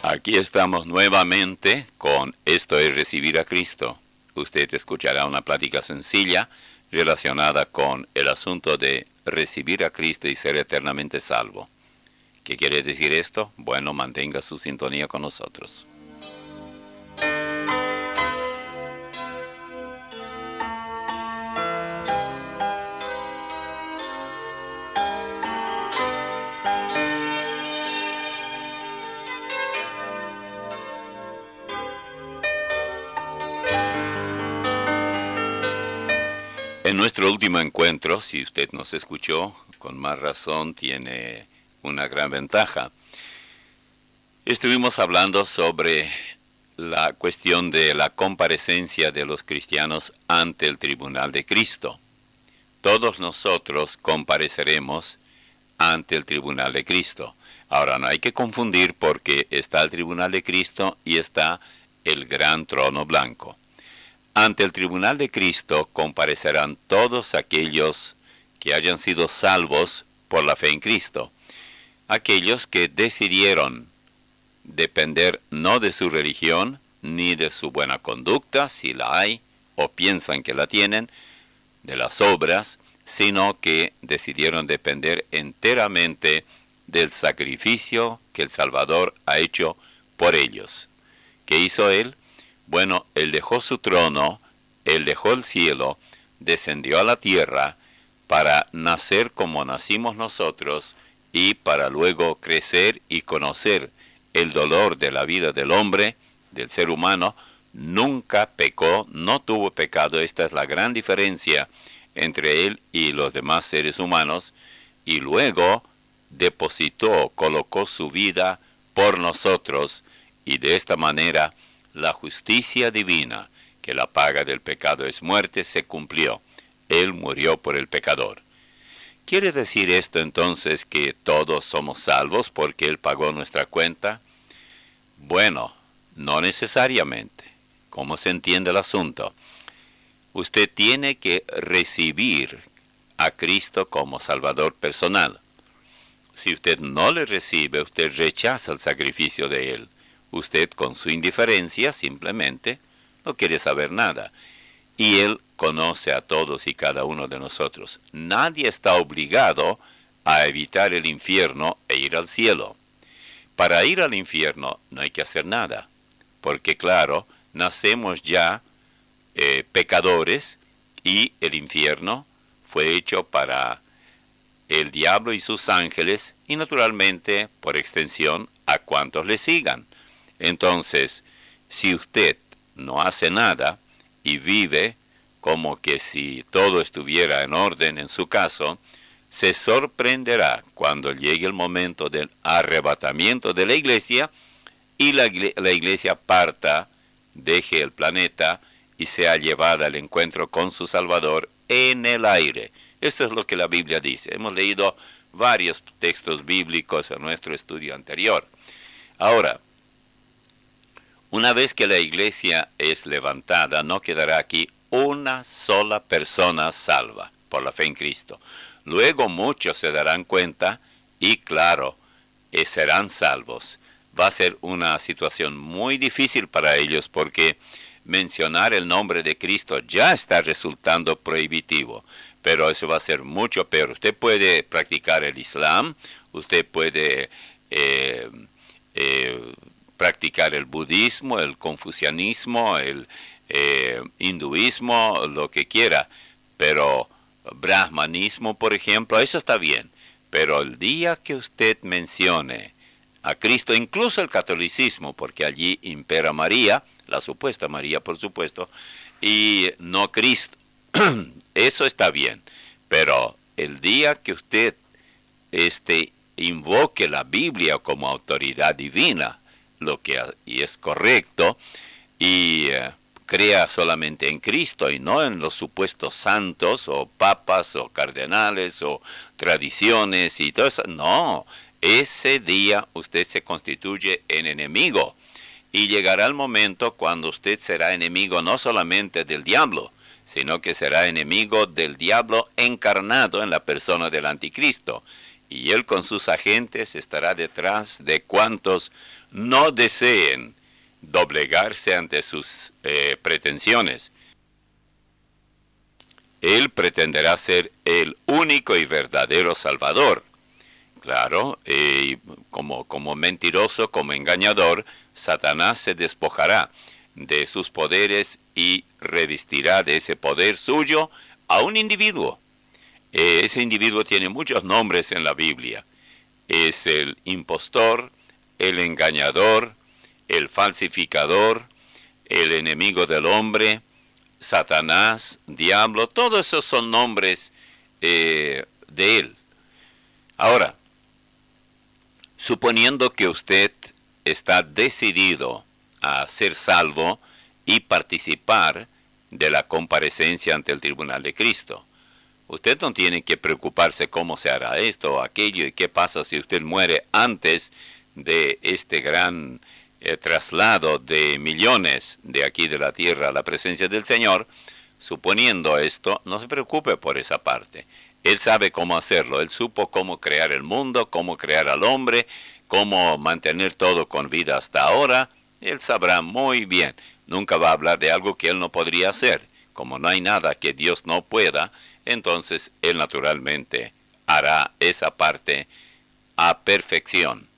Aquí estamos nuevamente con Esto es Recibir a Cristo. Usted escuchará una plática sencilla relacionada con el asunto de recibir a Cristo y ser eternamente salvo. ¿Qué quiere decir esto? Bueno, mantenga su sintonía con nosotros. En nuestro último encuentro, si usted nos escuchó, con más razón tiene una gran ventaja. Estuvimos hablando sobre la cuestión de la comparecencia de los cristianos ante el tribunal de Cristo. Todos nosotros compareceremos ante el tribunal de Cristo. Ahora, no hay que confundir porque está el tribunal de Cristo y está el gran trono blanco. Ante el tribunal de Cristo comparecerán todos aquellos que hayan sido salvos por la fe en Cristo. Aquellos que decidieron depender no de su religión, ni de su buena conducta, si la hay, o piensan que la tienen, de las obras, sino que decidieron depender enteramente del sacrificio que el Salvador ha hecho por ellos. ¿Qué hizo Él? Bueno, Él dejó su trono, Él dejó el cielo, descendió a la tierra para nacer como nacimos nosotros y para luego crecer y conocer el dolor de la vida del hombre, del ser humano. Nunca pecó, no tuvo pecado. Esta es la gran diferencia entre Él y los demás seres humanos. Y luego depositó, colocó su vida por nosotros y de esta manera la justicia divina, que la paga del pecado es muerte, se cumplió. Él murió por el pecador. ¿Quiere decir esto entonces que todos somos salvos porque Él pagó nuestra cuenta? Bueno, no necesariamente. ¿Cómo se entiende el asunto? Usted tiene que recibir a Cristo como Salvador personal. Si usted no le recibe, usted rechaza el sacrificio de Él. Usted con su indiferencia simplemente no quiere saber nada. Y Él conoce a todos y cada uno de nosotros. Nadie está obligado a evitar el infierno e ir al cielo. Para ir al infierno no hay que hacer nada. Porque claro, nacemos ya pecadores y el infierno fue hecho para el diablo y sus ángeles y naturalmente, por extensión, a cuantos le sigan. Entonces, si usted no hace nada y vive como que si todo estuviera en orden en su caso, se sorprenderá cuando llegue el momento del arrebatamiento de la iglesia y la iglesia parta, deje el planeta y sea llevada al encuentro con su Salvador en el aire. Esto es lo que la Biblia dice. Hemos leído varios textos bíblicos en nuestro estudio anterior. Ahora, una vez que la iglesia es levantada, no quedará aquí una sola persona salva por la fe en Cristo. Luego muchos se darán cuenta y claro, serán salvos. Va a ser una situación muy difícil para ellos porque mencionar el nombre de Cristo ya está resultando prohibitivo. Pero eso va a ser mucho peor. Usted puede practicar el Islam, usted puede practicar el budismo, el confucianismo, el hinduismo, lo que quiera, pero brahmanismo, por ejemplo, eso está bien. Pero el día que usted mencione a Cristo, incluso el catolicismo, porque allí impera María, la supuesta María, por supuesto, y no Cristo, eso está bien. Pero el día que usted invoque la Biblia como autoridad divina, lo que es correcto, y crea solamente en Cristo y no en los supuestos santos o papas o cardenales o tradiciones y todo eso. No, ese día usted se constituye en enemigo y llegará el momento cuando usted será enemigo no solamente del diablo, sino que será enemigo del diablo encarnado en la persona del anticristo. Y él con sus agentes estará detrás de cuantos no deseen doblegarse ante sus pretensiones. Él pretenderá ser el único y verdadero Salvador. Claro, como mentiroso, como engañador, Satanás se despojará de sus poderes y revestirá de ese poder suyo a un individuo. Ese individuo tiene muchos nombres en la Biblia. Es el impostor, el engañador, el falsificador, el enemigo del hombre, Satanás, diablo, todos esos son nombres de él. Ahora, suponiendo que usted está decidido a ser salvo y participar de la comparecencia ante el tribunal de Cristo, usted no tiene que preocuparse cómo se hará esto o aquello y qué pasa si usted muere antes de este gran traslado de millones de aquí de la tierra a la presencia del Señor. Suponiendo esto, no se preocupe por esa parte. Él sabe cómo hacerlo. Él supo cómo crear el mundo, cómo crear al hombre, cómo mantener todo con vida hasta ahora. Él sabrá muy bien. Nunca va a hablar de algo que él no podría hacer. Como no hay nada que Dios no pueda, entonces él naturalmente hará esa parte a perfección.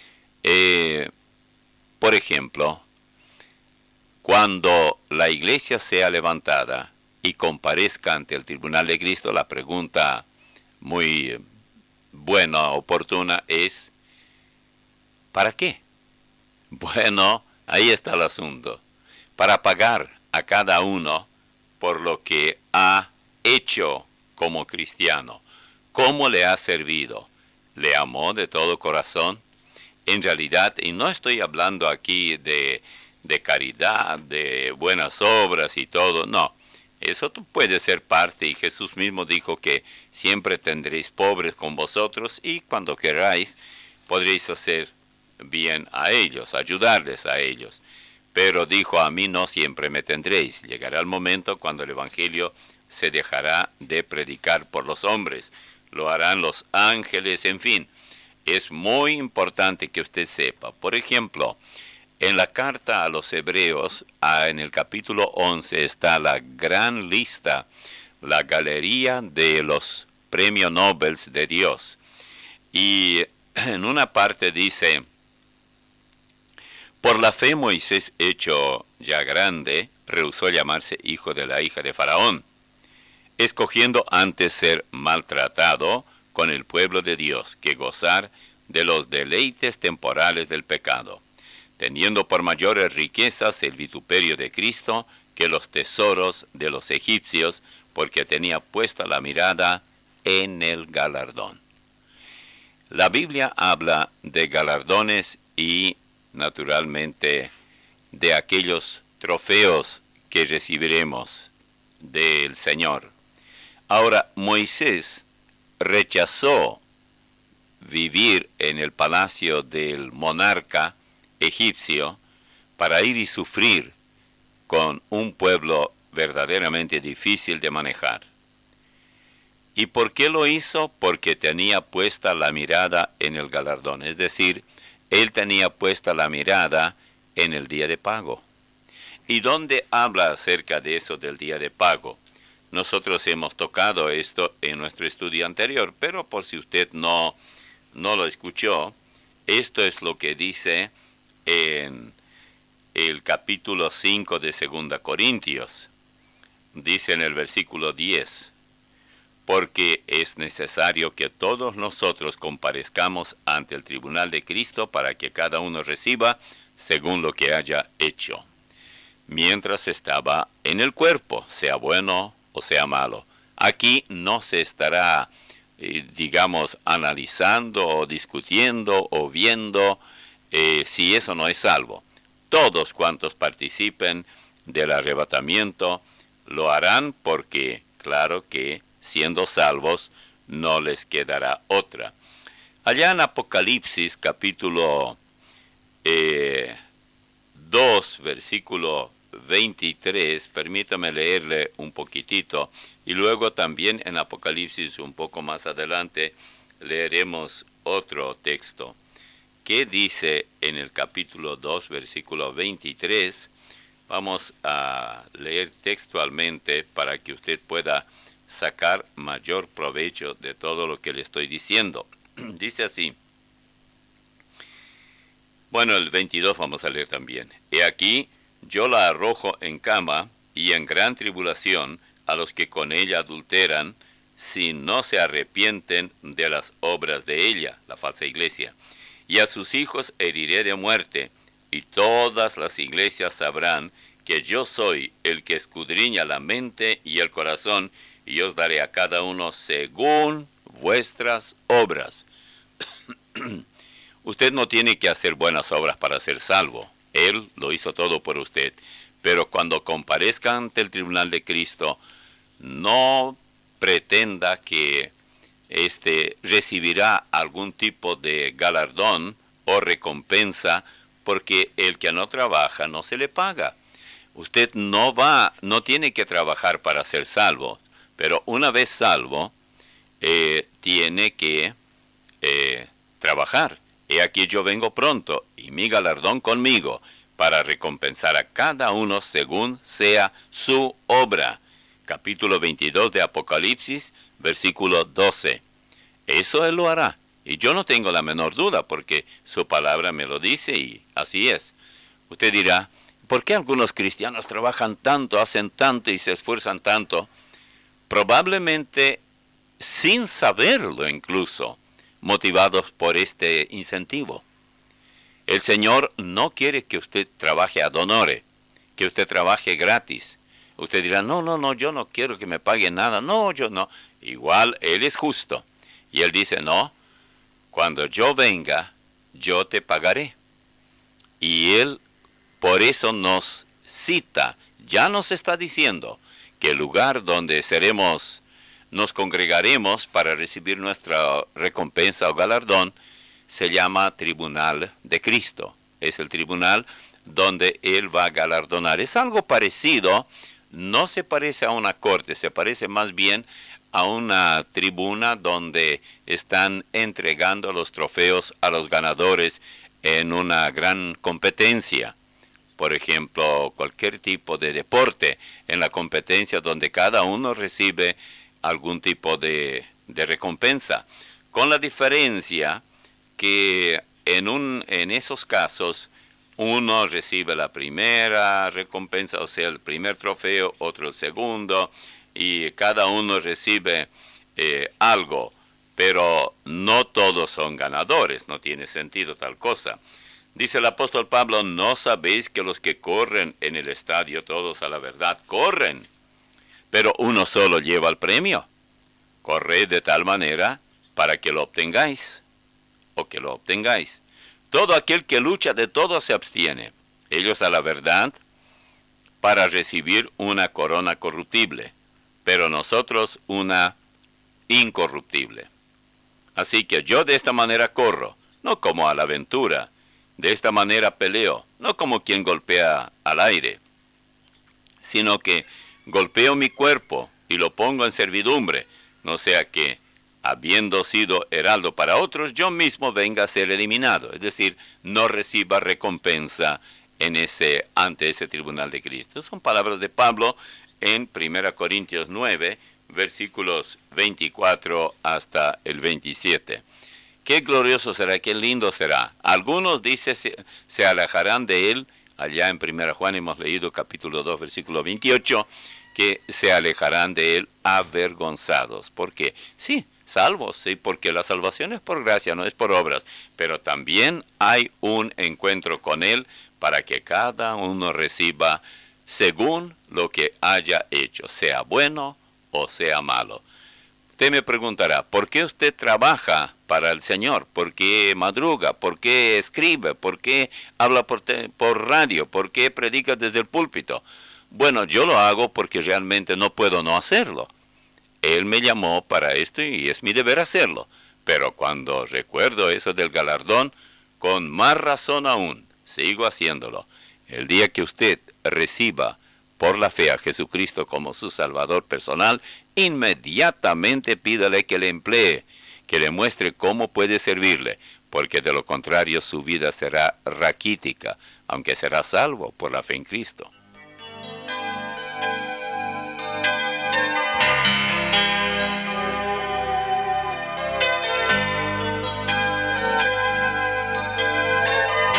Por ejemplo, cuando la iglesia sea levantada y comparezca ante el tribunal de Cristo, la pregunta muy buena, oportuna es, ¿para qué? Bueno, ahí está el asunto. Para pagar a cada uno por lo que ha hecho como cristiano. ¿Cómo le ha servido? ¿Le amó de todo corazón? En realidad, y no estoy hablando aquí de caridad, de buenas obras y todo, no. Eso puede ser parte, y Jesús mismo dijo que siempre tendréis pobres con vosotros y cuando queráis podréis hacer bien a ellos, ayudarles a ellos. Pero dijo, a mí no siempre me tendréis. Llegará el momento cuando el Evangelio se dejará de predicar por los hombres. Lo harán los ángeles, en fin. Es muy importante que usted sepa. Por ejemplo, en la carta a los Hebreos, en el capítulo 11, está la gran lista, la galería de los premios Nobel de Dios. Y en una parte dice, por la fe Moisés, hecho ya grande, rehusó llamarse hijo de la hija de Faraón, escogiendo antes ser maltratado con el pueblo de Dios que gozar de los deleites temporales del pecado, teniendo por mayores riquezas el vituperio de Cristo que los tesoros de los egipcios, porque tenía puesta la mirada en el galardón. La Biblia habla de galardones y, naturalmente, de aquellos trofeos que recibiremos del Señor. Ahora, Moisés rechazó vivir en el palacio del monarca egipcio para ir y sufrir con un pueblo verdaderamente difícil de manejar. ¿Y por qué lo hizo? Porque tenía puesta la mirada en el galardón, es decir, él tenía puesta la mirada en el día de pago. ¿Y dónde habla acerca de eso del día de pago? Nosotros hemos tocado esto en nuestro estudio anterior, pero por si usted no lo escuchó, esto es lo que dice en el capítulo 5 de 2 Corintios. Dice en el versículo 10, porque es necesario que todos nosotros comparezcamos ante el tribunal de Cristo para que cada uno reciba según lo que haya hecho, mientras estaba en el cuerpo, sea bueno o sea malo. Aquí no se estará, digamos, analizando o discutiendo o viendo si eso no es salvo. Todos cuantos participen del arrebatamiento lo harán porque, claro que, siendo salvos, no les quedará otra. Allá en Apocalipsis, capítulo 2, versículo 23, permítame leerle un poquitito, y luego también en Apocalipsis, un poco más adelante, leeremos otro texto. ¿Qué dice en el capítulo 2, versículo 23? Vamos a leer textualmente para que usted pueda sacar mayor provecho de todo lo que le estoy diciendo. Dice así. Bueno, el 22 vamos a leer también. He aquí, yo la arrojo en cama y en gran tribulación a los que con ella adulteran, si no se arrepienten de las obras de ella, la falsa iglesia. Y a sus hijos heriré de muerte, y todas las iglesias sabrán que yo soy el que escudriña la mente y el corazón, y os daré a cada uno según vuestras obras. Usted no tiene que hacer buenas obras para ser salvo. Él lo hizo todo por usted. Pero cuando comparezca ante el tribunal de Cristo, no pretenda que recibirá algún tipo de galardón o recompensa, porque el que no trabaja no se le paga. Usted no tiene que trabajar para ser salvo, pero una vez salvo, tiene que trabajar. He aquí yo vengo pronto, y mi galardón conmigo, para recompensar a cada uno según sea su obra. Capítulo 22 de Apocalipsis, versículo 12. Eso Él lo hará, y yo no tengo la menor duda, porque su palabra me lo dice, y así es. Usted dirá, ¿por qué algunos cristianos trabajan tanto, hacen tanto y se esfuerzan tanto? Probablemente sin saberlo incluso, motivados por este incentivo. El Señor no quiere que usted trabaje ad honorem, que usted trabaje gratis. Usted dirá, no, yo no quiero que me paguen nada. No, yo no. Igual Él es justo. Y Él dice, no, cuando yo venga, yo te pagaré. Y Él por eso nos cita, ya nos está diciendo que el lugar donde nos congregaremos para recibir nuestra recompensa o galardón, se llama Tribunal de Cristo. Es el tribunal donde Él va a galardonar. Es algo parecido, no se parece a una corte, se parece más bien a una tribuna donde están entregando los trofeos a los ganadores en una gran competencia. Por ejemplo, cualquier tipo de deporte, en la competencia donde cada uno recibe algún tipo de recompensa, con la diferencia que en esos casos uno recibe la primera recompensa, o sea, el primer trofeo, otro el segundo, y cada uno recibe algo, pero no todos son ganadores, no tiene sentido tal cosa. Dice el apóstol Pablo, ¿no sabéis que los que corren en el estadio, todos a la verdad corren, pero uno solo lleva el premio? Corred de tal manera para que lo obtengáis, o que lo obtengáis. Todo aquel que lucha de todo se abstiene, ellos a la verdad, para recibir una corona corruptible, pero nosotros una incorruptible. Así que yo de esta manera corro, no como a la aventura, de esta manera peleo, no como quien golpea al aire, sino que golpeo mi cuerpo y lo pongo en servidumbre, no sea que, habiendo sido heraldo para otros, yo mismo venga a ser eliminado, es decir, no reciba recompensa ante ese tribunal de Cristo. Son palabras de Pablo en 1 Corintios 9, versículos 24 hasta el 27. Qué glorioso será, qué lindo será. Algunos, dice, se alejarán de él. Allá en 1 Juan hemos leído capítulo 2, versículo 28, que se alejarán de él avergonzados. ¿Por qué? Sí, salvos, sí, porque la salvación es por gracia, no es por obras. Pero también hay un encuentro con él para que cada uno reciba según lo que haya hecho, sea bueno o sea malo. Usted me preguntará, ¿por qué usted trabaja para el Señor? ¿Por qué madruga? ¿Por qué escribe? ¿Por qué habla por radio? ¿Por qué predica desde el púlpito? Bueno, yo lo hago porque realmente no puedo no hacerlo. Él me llamó para esto y es mi deber hacerlo. Pero cuando recuerdo eso del galardón, con más razón aún, sigo haciéndolo. El día que usted reciba por la fe a Jesucristo como su Salvador personal, inmediatamente pídale que le emplee, que le muestre cómo puede servirle, porque de lo contrario su vida será raquítica, aunque será salvo por la fe en Cristo.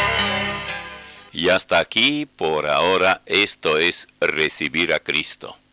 Y hasta aquí, por ahora, esto es recibir a Cristo.